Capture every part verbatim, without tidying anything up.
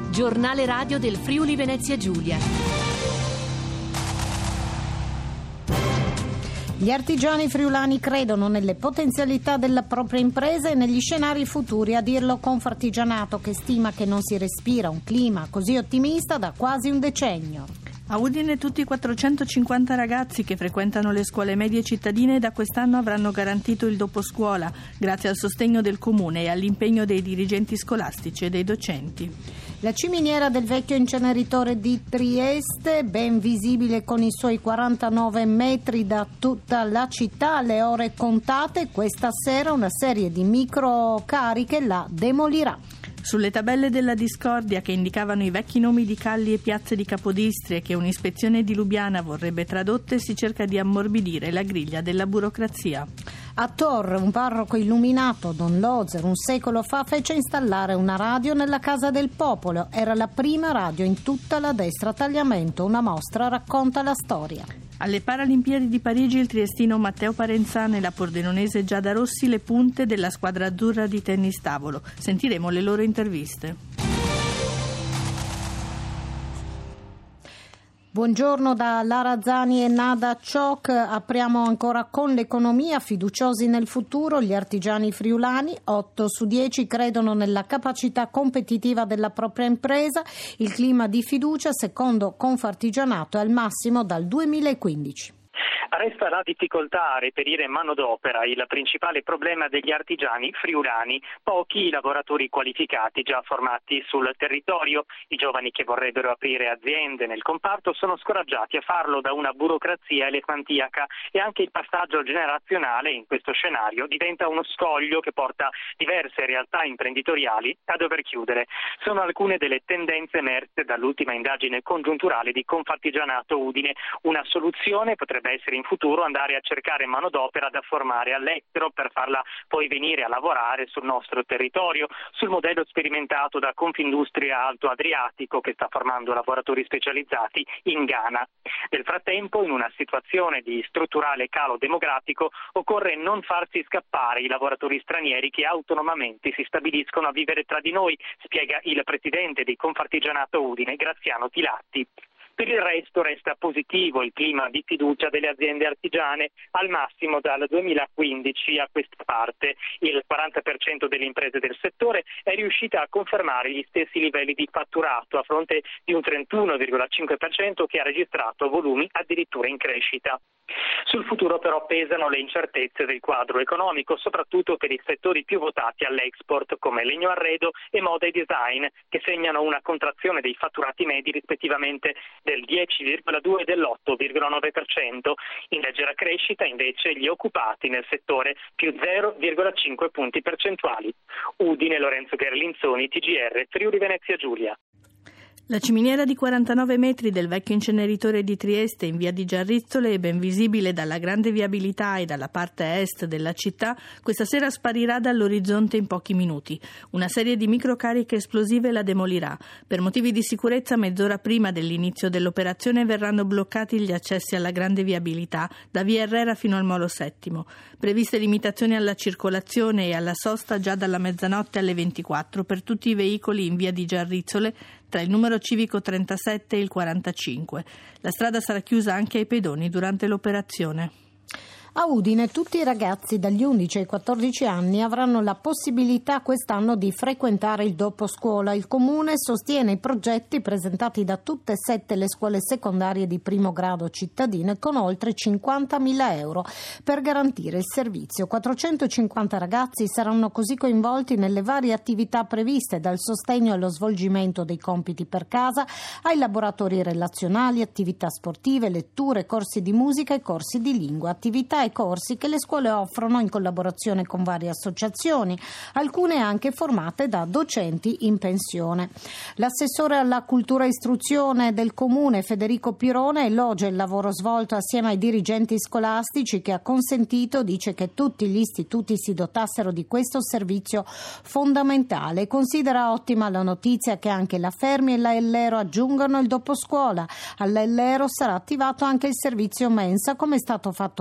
Giornale radio del Friuli Venezia Giulia. Gli artigiani friulani credono nelle potenzialità della propria impresa e negli scenari futuri, a dirlo Confartigianato, che stima che non si respira un clima così ottimista da quasi un decennio. A Udine tutti i quattrocentocinquanta ragazzi che frequentano le scuole medie cittadine da quest'anno avranno garantito il doposcuola, grazie al sostegno del comune e all'impegno dei dirigenti scolastici e dei docenti. La ciminiera del vecchio inceneritore di Trieste, ben visibile con i suoi quarantanove metri da tutta la città, alle ore contate, questa sera una serie di microcariche la demolirà. Sulle tabelle della discordia che indicavano i vecchi nomi di calli e piazze di Capodistria che un'ispezione di Lubiana vorrebbe tradotte, si cerca di ammorbidire la griglia della burocrazia. A Torre, un parroco illuminato, Don Lozer, un secolo fa fece installare una radio nella Casa del Popolo. Era la prima radio in tutta la destra. Tagliamento, una mostra racconta la storia. Alle Paralimpiadi di Parigi il triestino Matteo Parenzana e la pordenonese Giada Rossi le punte della squadra azzurra di tennis tavolo. Sentiremo le loro interviste. Buongiorno da Lara Zani e Nada Ciok. Apriamo ancora con l'economia. Fiduciosi nel futuro gli artigiani friulani, otto su dieci credono nella capacità competitiva della propria impresa. Il clima di fiducia, secondo Confartigianato, è al massimo dal duemilaquindici. Resta la difficoltà a reperire manodopera, il principale problema degli artigiani friulani, pochi i lavoratori qualificati già formati sul territorio. I giovani che vorrebbero aprire aziende nel comparto sono scoraggiati a farlo da una burocrazia elefantiaca e anche il passaggio generazionale in questo scenario diventa uno scoglio che porta diverse realtà imprenditoriali a dover chiudere. Sono alcune delle tendenze emerse dall'ultima indagine congiunturale di Confartigianato Udine. Una soluzione potrebbe essere in futuro andare a cercare manodopera da formare all'estero per farla poi venire a lavorare sul nostro territorio, sul modello sperimentato da Confindustria Alto Adriatico che sta formando lavoratori specializzati in Ghana. Nel frattempo, in una situazione di strutturale calo demografico, occorre non farsi scappare i lavoratori stranieri che autonomamente si stabiliscono a vivere tra di noi, spiega il presidente di Confartigianato Udine, Graziano Tilatti. Per il resto resta positivo il clima di fiducia delle aziende artigiane, al massimo dal duemilaquindici a questa parte. Il quaranta per cento delle imprese del settore è riuscita a confermare gli stessi livelli di fatturato a fronte di un trentuno virgola cinque per cento che ha registrato volumi addirittura in crescita. Sul futuro però pesano le incertezze del quadro economico, soprattutto per i settori più votati all'export come legno arredo e moda e design, che segnano una contrazione dei fatturati medi rispettivamente del dieci virgola due e dell'otto virgola nove per cento. In leggera crescita invece gli occupati nel settore, più zero virgola cinque punti percentuali. Udine, Lorenzo Gerlinzoni, T G R, Friuli Venezia Giulia. La ciminiera di quarantanove metri del vecchio inceneritore di Trieste in via di Giarrizzole, ben visibile dalla grande viabilità e dalla parte est della città, questa sera sparirà dall'orizzonte in pochi minuti. Una serie di microcariche esplosive la demolirà. Per motivi di sicurezza, mezz'ora prima dell'inizio dell'operazione verranno bloccati gli accessi alla grande viabilità da via Errera fino al Molo Settimo. Previste limitazioni alla circolazione e alla sosta già dalla mezzanotte alle ventiquattro per tutti i veicoli in via di Giarrizzole tra il numero civico trentasette e il quarantacinque. La strada sarà chiusa anche ai pedoni durante l'operazione. A Udine tutti i ragazzi dagli undici ai quattordici anni avranno la possibilità quest'anno di frequentare il doposcuola. Il Comune sostiene i progetti presentati da tutte e sette le scuole secondarie di primo grado cittadine con oltre cinquantamila euro per garantire il servizio. quattrocentocinquanta ragazzi saranno così coinvolti nelle varie attività previste, dal sostegno allo svolgimento dei compiti per casa ai laboratori relazionali, attività sportive, letture, corsi di musica e corsi di lingua, attività e corsi che le scuole offrono in collaborazione con varie associazioni, alcune anche formate da docenti in pensione. L'assessore alla cultura e istruzione del Comune, Federico Pirone, elogia il lavoro svolto assieme ai dirigenti scolastici che ha consentito, dice, che tutti gli istituti si dotassero di questo servizio fondamentale. Considera ottima la notizia che anche la Fermi e la Ellero aggiungono il doposcuola. Alla Ellero sarà attivato anche il servizio mensa, come è stato fatto l'anno scorso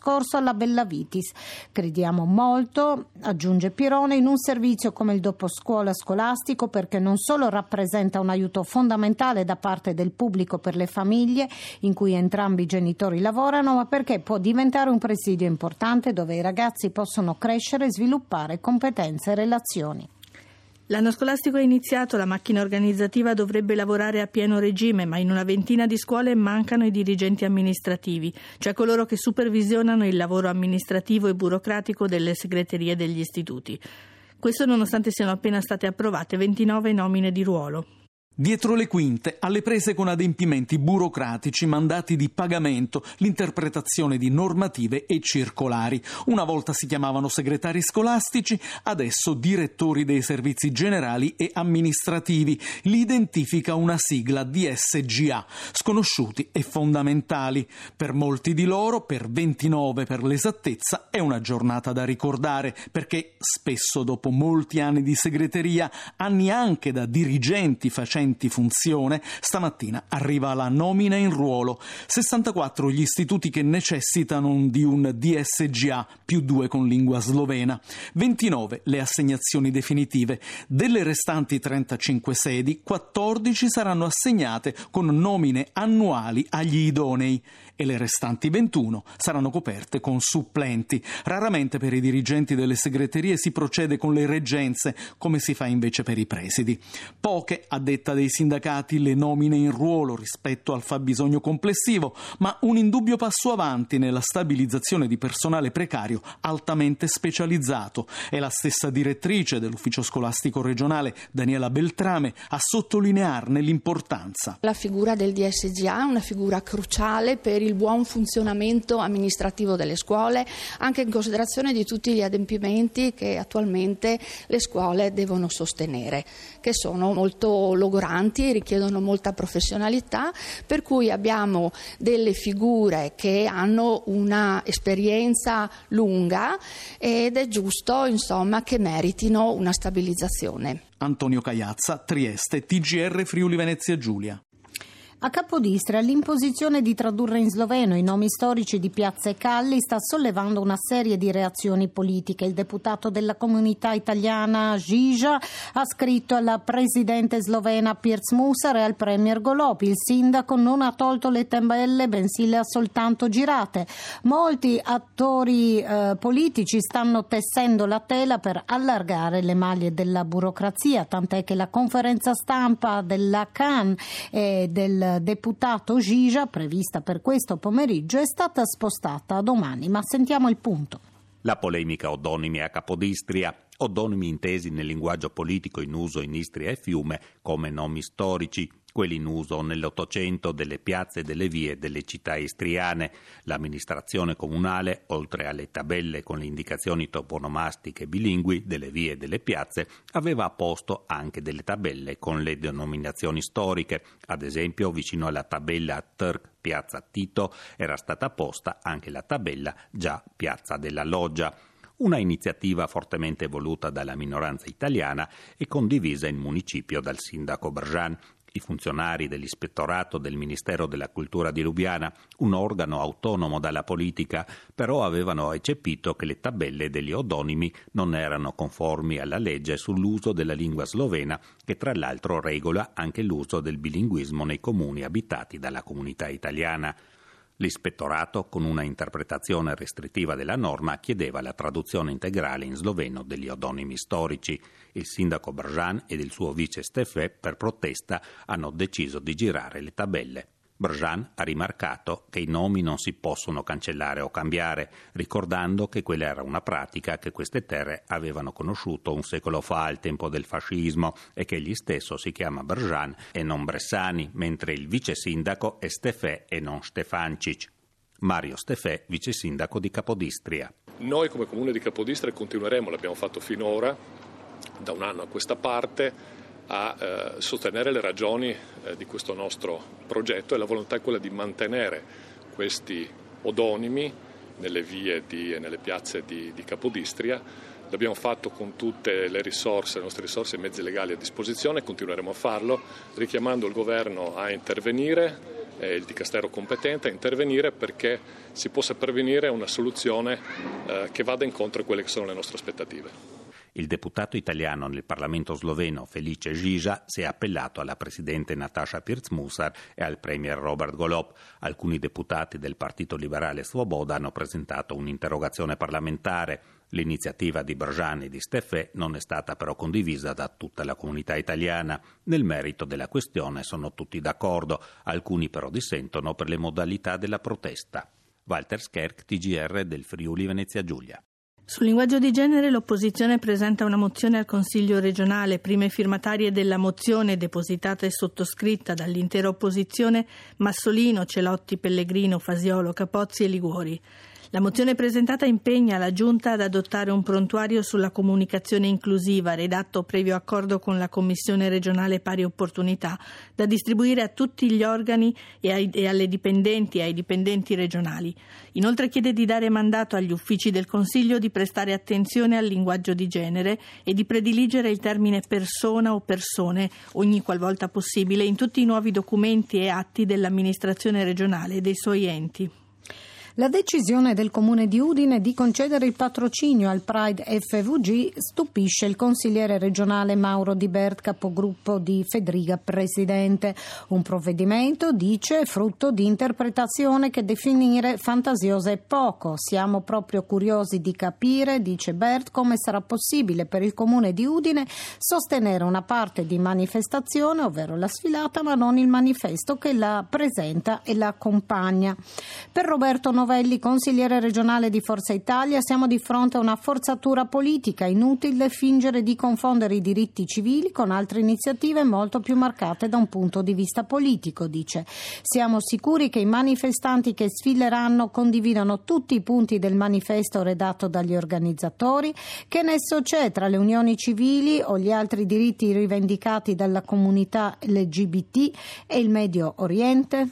scorso alla Bellavitis. Crediamo molto, aggiunge Pirone, in un servizio come il doposcuola scolastico, perché non solo rappresenta un aiuto fondamentale da parte del pubblico per le famiglie in cui entrambi i genitori lavorano, ma perché può diventare un presidio importante dove i ragazzi possono crescere e sviluppare competenze e relazioni. L'anno scolastico è iniziato, la macchina organizzativa dovrebbe lavorare a pieno regime, ma in una ventina di scuole mancano i dirigenti amministrativi, cioè coloro che supervisionano il lavoro amministrativo e burocratico delle segreterie degli istituti. Questo nonostante siano appena state approvate ventinove nomine di ruolo. Dietro le quinte, alle prese con adempimenti burocratici, mandati di pagamento, l'interpretazione di normative e circolari. Una volta si chiamavano segretari scolastici, adesso direttori dei servizi generali e amministrativi. Li identifica una sigla D S G A, sconosciuti e fondamentali. Per molti di loro, per ventinove per l'esattezza, è una giornata da ricordare, perché spesso dopo molti anni di segreteria, anni anche da dirigenti facenti funzione, stamattina arriva la nomina in ruolo. sessantaquattro gli istituti che necessitano di un D S G A più due con lingua slovena, ventinove le assegnazioni definitive. Delle restanti trentacinque sedi, quattordici saranno assegnate con nomine annuali agli idonei e le restanti ventuno saranno coperte con supplenti. Raramente per i dirigenti delle segreterie si procede con le reggenze, come si fa invece per i presidi. Poche, a detta dei sindacati, le nomine in ruolo rispetto al fabbisogno complessivo, ma un indubbio passo avanti nella stabilizzazione di personale precario altamente specializzato. È la stessa direttrice dell'ufficio scolastico regionale, Daniela Beltrame, a sottolinearne l'importanza. La figura del D S G A è una figura cruciale per il buon funzionamento amministrativo delle scuole, anche in considerazione di tutti gli adempimenti che attualmente le scuole devono sostenere, che sono molto logoranti e richiedono molta professionalità, per cui abbiamo delle figure che hanno una esperienza lunga ed è giusto, insomma, che meritino una stabilizzazione. Antonio Caiazza, Trieste, T G R Friuli Venezia Giulia. A Capodistria l'imposizione di tradurre in sloveno i nomi storici di piazze e calli sta sollevando una serie di reazioni politiche. Il deputato della comunità italiana Žija ha scritto alla presidente slovena Pirc Musar e al premier Golob. Il sindaco non ha tolto le tabelle, bensì le ha soltanto girate. Molti attori eh, politici stanno tessendo la tela per allargare le maglie della burocrazia, tant'è che la conferenza stampa della C A N e del deputato Žija, prevista per questo pomeriggio, è stata spostata a domani, ma sentiamo il punto. La polemica odonimi a Capodistria, odonimi intesi nel linguaggio politico in uso in Istria e Fiume come nomi storici, quelli in uso nell'Ottocento delle piazze e delle vie delle città istriane. L'amministrazione comunale, oltre alle tabelle con le indicazioni toponomastiche bilingui delle vie e delle piazze, aveva apposto anche delle tabelle con le denominazioni storiche. Ad esempio, vicino alla tabella Trg Piazza Tito era stata posta anche la tabella già Piazza della Loggia. Una iniziativa fortemente voluta dalla minoranza italiana e condivisa in municipio dal sindaco Brjan. I funzionari dell'Ispettorato del Ministero della Cultura di Lubiana, un organo autonomo dalla politica, però avevano eccepito che le tabelle degli odonimi non erano conformi alla legge sull'uso della lingua slovena, che tra l'altro regola anche l'uso del bilinguismo nei comuni abitati dalla comunità italiana. L'ispettorato, con una interpretazione restrittiva della norma, chiedeva la traduzione integrale in sloveno degli odonimi storici. Il sindaco Brjan ed il suo vice Stefè, per protesta, hanno deciso di girare le tabelle. Brjan ha rimarcato che i nomi non si possono cancellare o cambiare, ricordando che quella era una pratica che queste terre avevano conosciuto un secolo fa al tempo del fascismo e che egli stesso si chiama Brjan e non Bressani, mentre il vice sindaco è Stefè e non Stefancic. Mario Stefè, vice sindaco di Capodistria. Noi come comune di Capodistria continueremo, l'abbiamo fatto finora, da un anno a questa parte, a eh, sostenere le ragioni eh, di questo nostro progetto, e la volontà è quella di mantenere questi odonimi nelle vie di, e nelle piazze di, di Capodistria. L'abbiamo fatto con tutte le risorse, le nostre risorse e mezzi legali a disposizione, continueremo a farlo, richiamando il governo a intervenire eh, il dicastero competente a intervenire perché si possa pervenire a una soluzione eh, che vada incontro a quelle che sono le nostre aspettative. Il deputato italiano nel Parlamento sloveno Felice Žiža si è appellato alla presidente Nataša Pirc-Musar e al premier Robert Golob. Alcuni deputati del Partito Liberale Svoboda hanno presentato un'interrogazione parlamentare. L'iniziativa di Brjan e di Steffè non è stata però condivisa da tutta la comunità italiana. Nel merito della questione sono tutti d'accordo, alcuni però dissentono per le modalità della protesta. Walter Scherk, T G R del Friuli Venezia Giulia. Sul linguaggio di genere l'opposizione presenta una mozione al Consiglio regionale. Prime firmatarie della mozione, depositata e sottoscritta dall'intera opposizione, Massolino, Celotti, Pellegrino, Fasiolo, Capozzi e Liguori. La mozione presentata impegna la Giunta ad adottare un prontuario sulla comunicazione inclusiva, redatto previo accordo con la Commissione regionale Pari Opportunità, da distribuire a tutti gli organi e, ai, e alle dipendenti e ai dipendenti regionali. Inoltre chiede di dare mandato agli uffici del Consiglio di prestare attenzione al linguaggio di genere e di prediligere il termine persona o persone, ogni qualvolta possibile, in tutti i nuovi documenti e atti dell'amministrazione regionale e dei suoi enti. La decisione del Comune di Udine di concedere il patrocinio al Pride F V G stupisce il consigliere regionale Mauro Di Bert, capogruppo di Fedriga, presidente. Un provvedimento, dice, frutto di interpretazione che definire fantasiosa è poco. Siamo proprio curiosi di capire, dice Bert, come sarà possibile per il Comune di Udine sostenere una parte di manifestazione, ovvero la sfilata, ma non il manifesto che la presenta e la accompagna. Per Roberto Novelli, consigliere regionale di Forza Italia, siamo di fronte a una forzatura politica. Inutile fingere di confondere i diritti civili con altre iniziative molto più marcate da un punto di vista politico, dice. Siamo sicuri che i manifestanti che sfileranno condividano tutti i punti del manifesto redatto dagli organizzatori? Che nesso c'è tra le unioni civili o gli altri diritti rivendicati dalla comunità L G B T e il Medio Oriente?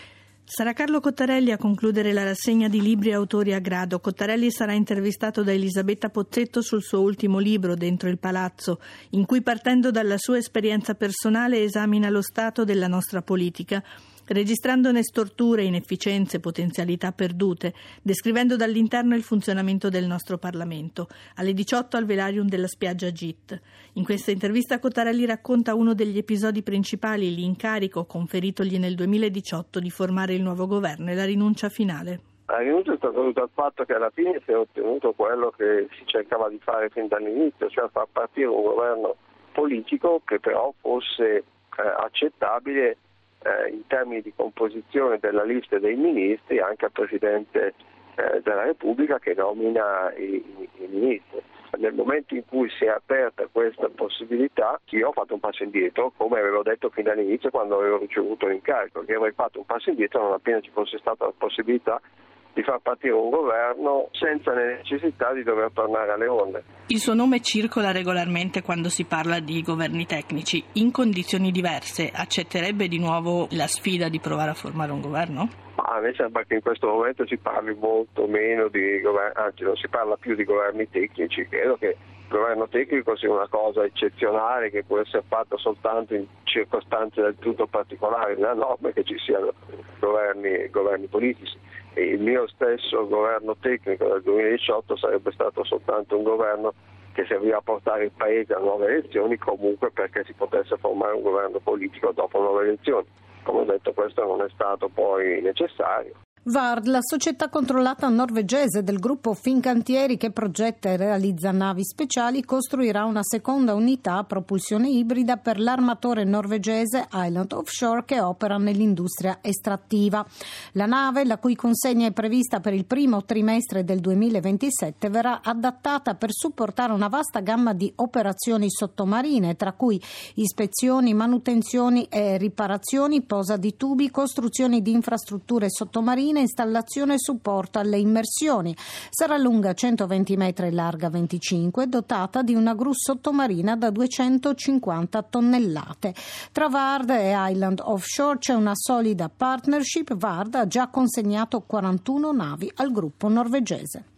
Sarà Carlo Cottarelli a concludere la rassegna di libri e autori a grado. Cottarelli sarà intervistato da Elisabetta Pozzetto sul suo ultimo libro, Dentro il Palazzo, in cui, partendo dalla sua esperienza personale, esamina lo stato della nostra politica, registrandone storture, inefficienze, potenzialità perdute, descrivendo dall'interno il funzionamento del nostro Parlamento. Alle diciotto al Velarium della spiaggia Git. In questa intervista Cottarelli racconta uno degli episodi principali, l'incarico conferitogli nel duemiladiciotto di formare il nuovo governo e la rinuncia finale. La rinuncia è stata dovuta al fatto che alla fine si è ottenuto quello che si cercava di fare fin dall'inizio, cioè far partire un governo politico che però fosse eh, accettabile Eh, in termini di composizione della lista dei ministri anche al Presidente eh, della Repubblica che nomina i, i, i ministri. Nel momento in cui si è aperta questa possibilità, io ho fatto un passo indietro, come avevo detto fin dall'inizio quando avevo ricevuto l'incarico, che avrei fatto un passo indietro non appena ci fosse stata la possibilità di far partire un governo senza necessità di dover tornare alle onde. Il suo nome circola regolarmente quando si parla di governi tecnici. In condizioni diverse accetterebbe di nuovo la sfida di provare a formare un governo? Ma a me sembra che in questo momento si parli molto meno di governi, anzi non si parla più di governi tecnici. Credo che il governo tecnico sia una cosa eccezionale che può essere fatta soltanto in circostanze del tutto particolari. La norma è che ci siano governi, governi politici. E il mio stesso governo tecnico del duemiladiciotto sarebbe stato soltanto un governo che serviva a portare il Paese a nuove elezioni, comunque perché si potesse formare un governo politico dopo nuove elezioni. Come ho detto, questo non è stato poi necessario. Vard, la società controllata norvegese del gruppo Fincantieri che progetta e realizza navi speciali, costruirà una seconda unità a propulsione ibrida per l'armatore norvegese Island Offshore che opera nell'industria estrattiva. La nave, la cui consegna è prevista per il primo trimestre del duemilaventisette, verrà adattata per supportare una vasta gamma di operazioni sottomarine, tra cui ispezioni, manutenzioni e riparazioni, posa di tubi, costruzioni di infrastrutture sottomarine, installazione e supporto alle immersioni. Sarà lunga centoventi metri e larga venticinque, dotata di una gru sottomarina da duecentocinquanta tonnellate. Tra Vard e Island Offshore c'è una solida partnership. Vard ha già consegnato quarantuno navi al gruppo norvegese.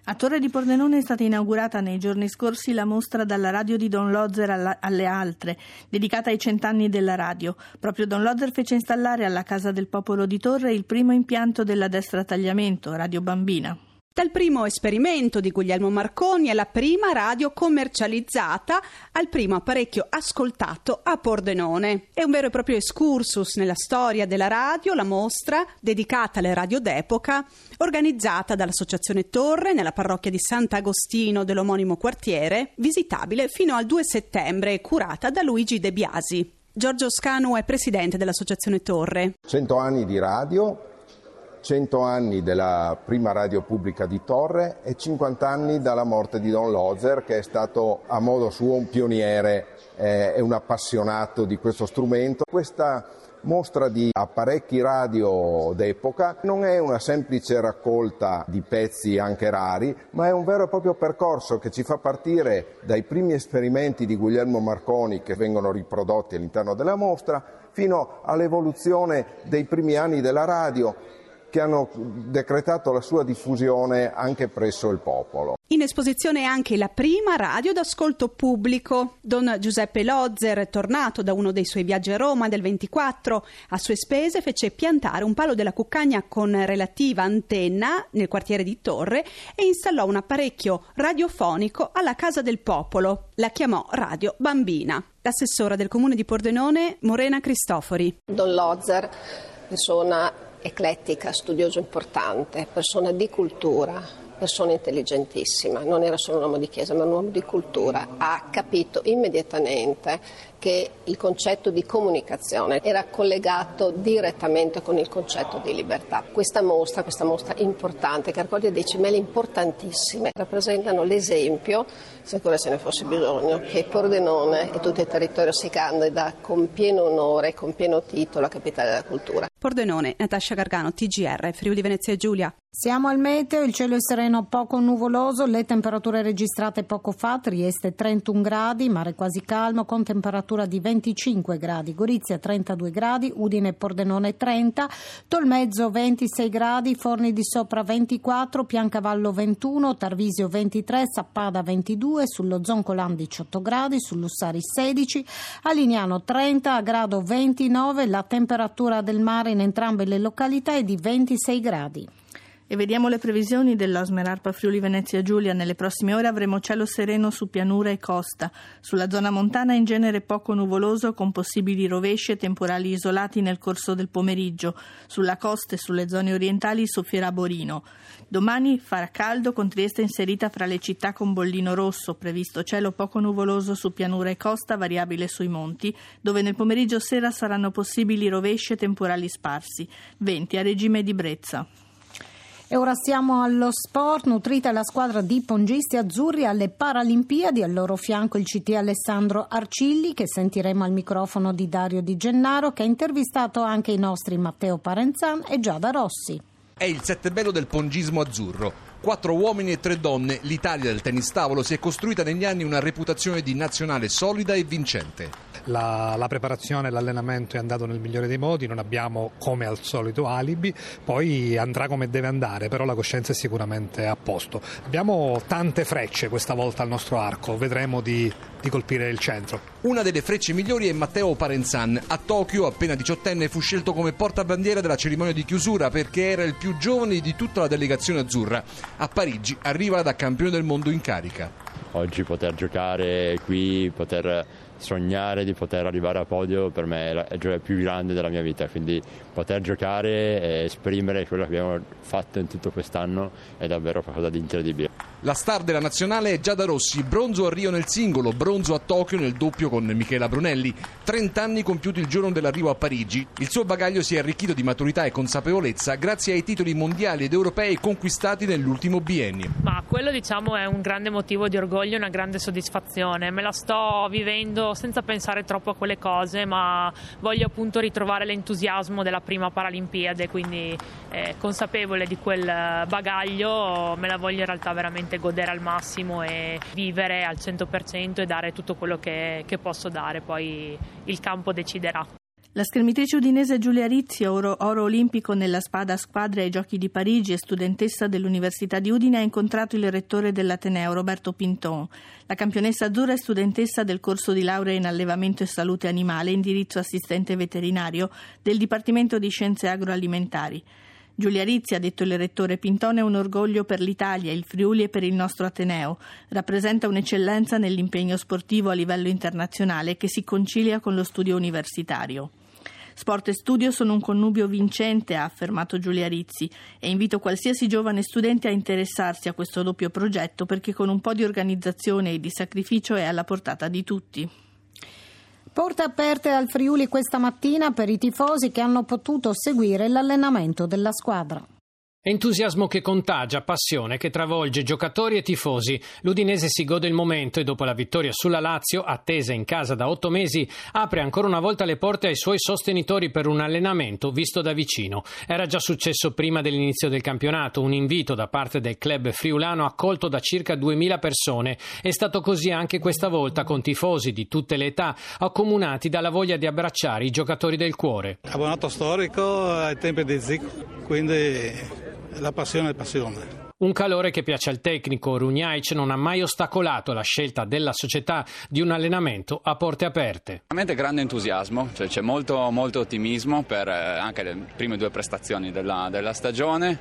A Torre di Pordenone è stata inaugurata nei giorni scorsi la mostra Dalla radio di Don Lozer alle altre, dedicata ai cent'anni della radio. Proprio Don Lozer fece installare alla Casa del Popolo di Torre il primo impianto della destra a tagliamento, Radio Bambina. Dal primo esperimento di Guglielmo Marconi alla prima radio commercializzata al primo apparecchio ascoltato a Pordenone. È un vero e proprio excursus nella storia della radio, la mostra dedicata alle radio d'epoca, organizzata dall'Associazione Torre nella parrocchia di Sant'Agostino dell'omonimo quartiere, visitabile fino al due settembre e curata da Luigi De Biasi. Giorgio Scanu è presidente dell'Associazione Torre. Cento anni di radio, cento anni della prima radio pubblica di Torre e cinquanta anni dalla morte di Don Lozer, che è stato a modo suo un pioniere e eh, un appassionato di questo strumento. Questa mostra di apparecchi radio d'epoca non è una semplice raccolta di pezzi anche rari, ma è un vero e proprio percorso che ci fa partire dai primi esperimenti di Guglielmo Marconi, che vengono riprodotti all'interno della mostra, fino all'evoluzione dei primi anni della radio, che hanno decretato la sua diffusione anche presso il popolo. In esposizione anche la prima radio d'ascolto pubblico. Don Giuseppe Lozer, tornato da uno dei suoi viaggi a Roma del ventiquattro, a sue spese fece piantare un palo della cuccagna con relativa antenna nel quartiere di Torre e installò un apparecchio radiofonico alla Casa del Popolo. La chiamò Radio Bambina. L'assessora del comune di Pordenone, Morena Cristofori. Don Lozer, persona eclettica, studioso importante, persona di cultura, persona intelligentissima, non era solo un uomo di chiesa ma un uomo di cultura, ha capito immediatamente che il concetto di comunicazione era collegato direttamente con il concetto di libertà. Questa mostra, questa mostra importante, che raccoglie dei cimeli importantissime, rappresentano l'esempio, se ancora ce ne fosse bisogno, che Pordenone e tutto il territorio si candida con pieno onore e con pieno titolo a capitale della cultura. Pordenone, Natascia Gargano, T G R, Friuli Venezia Giulia. Siamo al meteo, il cielo è sereno, poco nuvoloso, le temperature registrate poco fa, Trieste trentuno gradi, mare quasi calmo con temperatura di venticinque gradi, Gorizia trentadue gradi, Udine e Pordenone trenta, Tolmezzo ventisei gradi, Forni di Sopra ventiquattro, Piancavallo ventuno, Tarvisio ventitré, Sappada ventidue, sullo Zoncolan diciotto gradi, sull'Ussari sedici, a Lignano trenta, a Grado ventinove, la temperatura del mare in entrambe le località è di ventisei gradi. E vediamo le previsioni dell'Osmerarpa Friuli Venezia Giulia. Nelle prossime ore avremo cielo sereno su pianura e costa. Sulla zona montana in genere poco nuvoloso con possibili rovesci e temporali isolati nel corso del pomeriggio. Sulla costa e sulle zone orientali soffierà Borino. Domani farà caldo con Trieste inserita fra le città con bollino rosso. Previsto cielo poco nuvoloso su pianura e costa, variabile sui monti, dove nel pomeriggio sera saranno possibili rovesci e temporali sparsi. Venti a regime di brezza. E ora siamo allo sport, nutrita la squadra di pongisti azzurri alle Paralimpiadi, al loro fianco il C T Alessandro Arcilli, che sentiremo al microfono di Dario Di Gennaro, che ha intervistato anche i nostri Matteo Parenzan e Giada Rossi. È il settebello del pongismo azzurro. Quattro uomini e tre donne, l'Italia del tennis tavolo si è costruita negli anni una reputazione di nazionale solida e vincente. La, la preparazione e l'allenamento è andato nel migliore dei modi, non abbiamo come al solito alibi, poi andrà come deve andare, però la coscienza è sicuramente a posto. Abbiamo tante frecce questa volta al nostro arco, vedremo di, di colpire il centro. Una delle frecce migliori è Matteo Parenzan. A Tokyo, appena diciottenne, fu scelto come portabandiera della cerimonia di chiusura perché era il più giovane di tutta la delegazione azzurra. A Parigi arriva da campione del mondo in carica. Oggi poter giocare qui, poter sognare di poter arrivare a podio, per me è la gioia più grande della mia vita, quindi poter giocare e esprimere quello che abbiamo fatto in tutto quest'anno è davvero qualcosa di incredibile. La star della nazionale è Giada Rossi, bronzo a Rio nel singolo, bronzo a Tokyo nel doppio con Michela Brunelli, trenta anni compiuti il giorno dell'arrivo a Parigi. Il suo bagaglio si è arricchito di maturità e consapevolezza grazie ai titoli mondiali ed europei conquistati nell'ultimo biennio. Ma quello, diciamo, è un grande motivo di orgoglio e una grande soddisfazione. Me la sto vivendo senza pensare troppo a quelle cose, ma voglio appunto ritrovare l'entusiasmo della prima Paralimpiade, quindi eh, consapevole di quel bagaglio me la voglio in realtà veramente godere al massimo e vivere al cento per cento e dare tutto quello che, che posso dare, poi il campo deciderà. La schermitrice udinese Giulia Rizzi, oro, oro olimpico nella spada a squadre ai Giochi di Parigi e studentessa dell'Università di Udine, ha incontrato il rettore dell'Ateneo, Roberto Pinton. La campionessa azzurra è studentessa del corso di laurea in allevamento e salute animale, indirizzo assistente veterinario del Dipartimento di Scienze Agroalimentari. Giulia Rizzi, ha detto il rettore Pinton, è un orgoglio per l'Italia, il Friuli e per il nostro Ateneo. Rappresenta un'eccellenza nell'impegno sportivo a livello internazionale che si concilia con lo studio universitario. Sport e studio sono un connubio vincente, ha affermato Giulia Rizzi, e invito qualsiasi giovane studente a interessarsi a questo doppio progetto perché con un po' di organizzazione e di sacrificio è alla portata di tutti. Porte aperte al Friuli questa mattina per i tifosi che hanno potuto seguire l'allenamento della squadra. Entusiasmo che contagia, passione che travolge giocatori e tifosi. L'Udinese si gode il momento e dopo la vittoria sulla Lazio, attesa in casa da otto mesi, apre ancora una volta le porte ai suoi sostenitori per un allenamento visto da vicino. Era già successo prima dell'inizio del campionato, un invito da parte del club friulano accolto da circa duemila persone. È stato così anche questa volta con tifosi di tutte le età, accomunati dalla voglia di abbracciare i giocatori del cuore. Abbonato storico ai tempi di Zico, quindi la passione è passione. Un calore che piace al tecnico. Runjaic non ha mai ostacolato la scelta della società di un allenamento a porte aperte. Veramente grande entusiasmo, cioè c'è molto, molto ottimismo per eh, anche le prime due prestazioni della, della stagione.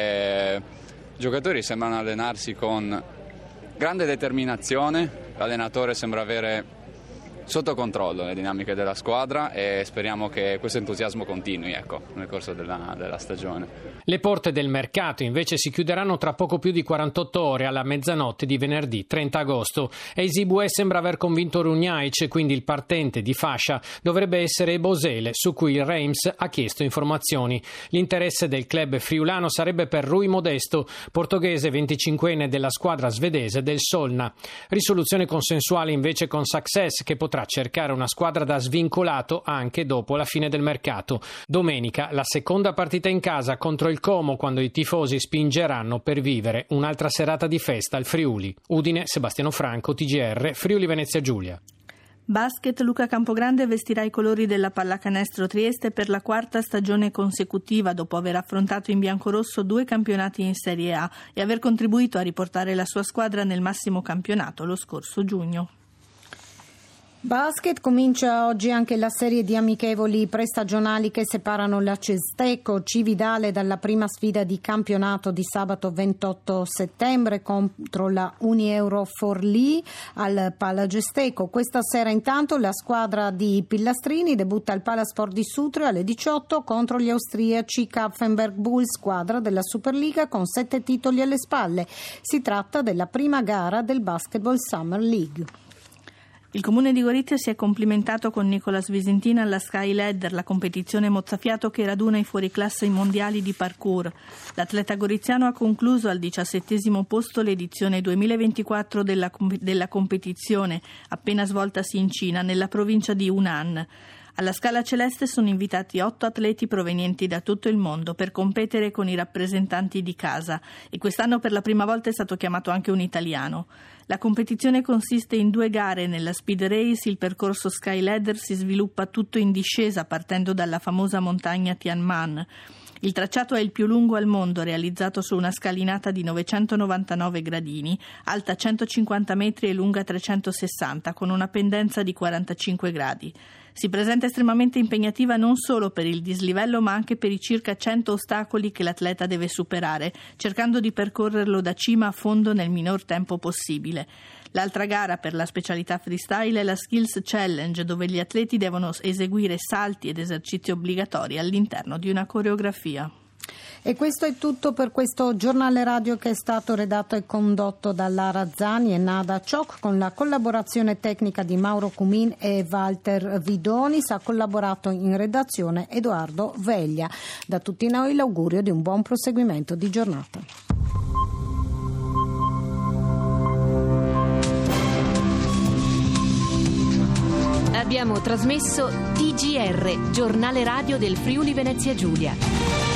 E i giocatori sembrano allenarsi con grande determinazione, l'allenatore sembra avere sotto controllo le dinamiche della squadra e speriamo che questo entusiasmo continui, ecco, nel corso della, della stagione. Le porte del mercato invece si chiuderanno tra poco più di quarantotto ore alla mezzanotte di venerdì trenta agosto e Isibue sembra aver convinto Runjaic, quindi il partente di fascia dovrebbe essere Bosele, su cui il Reims ha chiesto informazioni. L'interesse del club friulano sarebbe per Rui Modesto, portoghese venticinquenne della squadra svedese del Solna. Risoluzione consensuale invece con Success, che potrà cercare una squadra da svincolato anche dopo la fine del mercato. Domenica la seconda partita in casa contro il Como, quando i tifosi spingeranno per vivere un'altra serata di festa al Friuli. Udine, Sebastiano Franco, T G R, Friuli Venezia Giulia. Basket, Luca Campogrande vestirà i colori della Pallacanestro Trieste per la quarta stagione consecutiva dopo aver affrontato in biancorosso due campionati in Serie A e aver contribuito a riportare la sua squadra nel massimo campionato lo scorso giugno. Basket, comincia oggi anche la serie di amichevoli prestagionali che separano la Cesteco Cividale dalla prima sfida di campionato di sabato ventotto settembre contro la Unieuro Forlì al Palagesteco. Questa sera intanto la squadra di Pillastrini debutta al Palasport di Sutri alle diciotto contro gli austriaci Kapfenberg Bulls, squadra della Superliga con sette titoli alle spalle. Si tratta della prima gara del Basketball Summer League. Il comune di Gorizia si è complimentato con Nicolas Visentina alla Sky Ladder, la competizione mozzafiato che raduna i fuoriclasse mondiali di parkour. L'atleta goriziano ha concluso al diciassettesimo posto l'edizione duemilaventiquattro della, della competizione, appena svoltasi in Cina, nella provincia di Hunan. Alla Scala Celeste sono invitati otto atleti provenienti da tutto il mondo per competere con i rappresentanti di casa e quest'anno per la prima volta è stato chiamato anche un italiano. La competizione consiste in due gare. Nella Speed Race il percorso Sky Ladder si sviluppa tutto in discesa partendo dalla famosa montagna Tianman. Il tracciato è il più lungo al mondo, realizzato su una scalinata di novecentonovantanove gradini, alta centocinquanta metri e lunga trecentosessanta, con una pendenza di quarantacinque gradi. Si presenta estremamente impegnativa non solo per il dislivello ma anche per i circa cento ostacoli che l'atleta deve superare, cercando di percorrerlo da cima a fondo nel minor tempo possibile. L'altra gara per la specialità freestyle è la Skills Challenge, dove gli atleti devono eseguire salti ed esercizi obbligatori all'interno di una coreografia. E questo è tutto per questo giornale radio che è stato redatto e condotto da Lara Zani e Nada Ciocc con la collaborazione tecnica di Mauro Cumin e Walter Vidonis. Ha collaborato in redazione Edoardo Veglia. Da tutti noi l'augurio di un buon proseguimento di giornata. Abbiamo trasmesso T G R, giornale radio del Friuli Venezia Giulia.